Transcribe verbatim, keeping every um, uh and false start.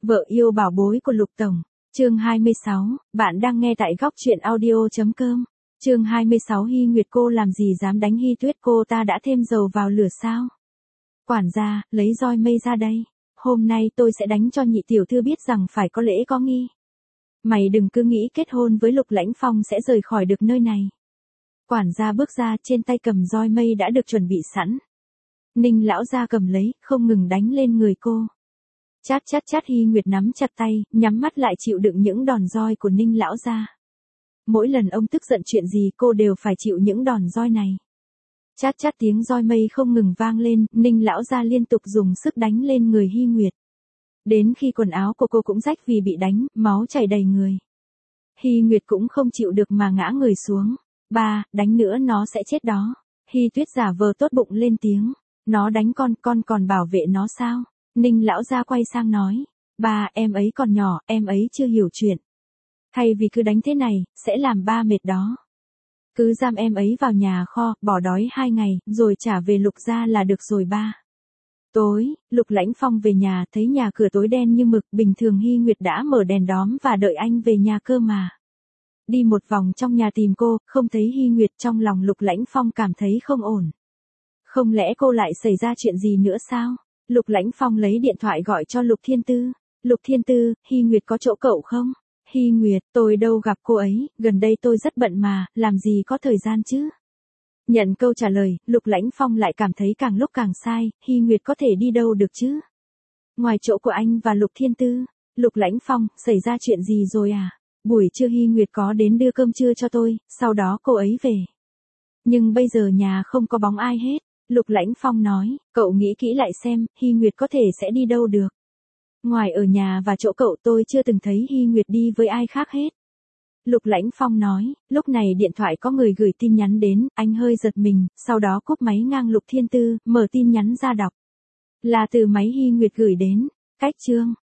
Vợ yêu bảo bối của Lục Tổng. Chương hai mươi sáu, bạn đang nghe tại góc truyện audio chấm com. Chương hai mươi sáu Hy Nguyệt cô làm gì dám đánh Hy Tuyết, cô ta đã thêm dầu vào lửa sao? Quản gia, lấy roi mây ra đây. Hôm nay tôi sẽ đánh cho nhị tiểu thư biết rằng phải có lễ có nghi. Mày đừng cứ nghĩ kết hôn với Lục Lãnh Phong sẽ rời khỏi được nơi này. Quản gia bước ra, trên tay cầm roi mây đã được chuẩn bị sẵn. Ninh lão gia cầm lấy, không ngừng đánh lên người cô. Chát chát chát, Hy Nguyệt nắm chặt tay, nhắm mắt lại chịu đựng những đòn roi của Ninh lão gia. Mỗi lần ông tức giận chuyện gì cô đều phải chịu những đòn roi này. Chát chát, tiếng roi mây không ngừng vang lên, Ninh lão gia liên tục dùng sức đánh lên người Hy Nguyệt. Đến khi quần áo của cô cũng rách vì bị đánh, máu chảy đầy người. Hy Nguyệt cũng không chịu được mà ngã người xuống. Ba, đánh nữa nó sẽ chết đó. Hy Tuyết giả vờ tốt bụng lên tiếng. Nó đánh con, con còn bảo vệ nó sao? Ninh lão gia quay sang nói. Ba, em ấy còn nhỏ, em ấy chưa hiểu chuyện. Thay vì cứ đánh thế này, sẽ làm ba mệt đó. Cứ giam em ấy vào nhà kho, bỏ đói hai ngày, rồi trả về Lục gia là được rồi ba. Tối, Lục Lãnh Phong về nhà, thấy nhà cửa tối đen như mực, bình thường Hy Nguyệt đã mở đèn đóm và đợi anh về nhà cơ mà. Đi một vòng trong nhà tìm cô, không thấy Hy Nguyệt, trong lòng Lục Lãnh Phong cảm thấy không ổn. Không lẽ cô lại xảy ra chuyện gì nữa sao? Lục Lãnh Phong lấy điện thoại gọi cho Lục Thiên Tư. Lục Thiên Tư, Hy Nguyệt có chỗ cậu không? Hy Nguyệt, tôi đâu gặp cô ấy, gần đây tôi rất bận mà, làm gì có thời gian chứ? Nhận câu trả lời, Lục Lãnh Phong lại cảm thấy càng lúc càng sai, Hy Nguyệt có thể đi đâu được chứ? Ngoài chỗ của anh và Lục Thiên Tư. Lục Lãnh Phong, xảy ra chuyện gì rồi à? Buổi trưa Hy Nguyệt có đến đưa cơm trưa cho tôi, sau đó cô ấy về. Nhưng bây giờ nhà không có bóng ai hết. Lục Lãnh Phong nói, cậu nghĩ kỹ lại xem, Hy Nguyệt có thể sẽ đi đâu được. Ngoài ở nhà và chỗ cậu tôi chưa từng thấy Hy Nguyệt đi với ai khác hết. Lục Lãnh Phong nói, lúc này điện thoại có người gửi tin nhắn đến, anh hơi giật mình, sau đó cúp máy ngang Lục Thiên Tư, mở tin nhắn ra đọc. Là từ máy Hy Nguyệt gửi đến. Cách chương.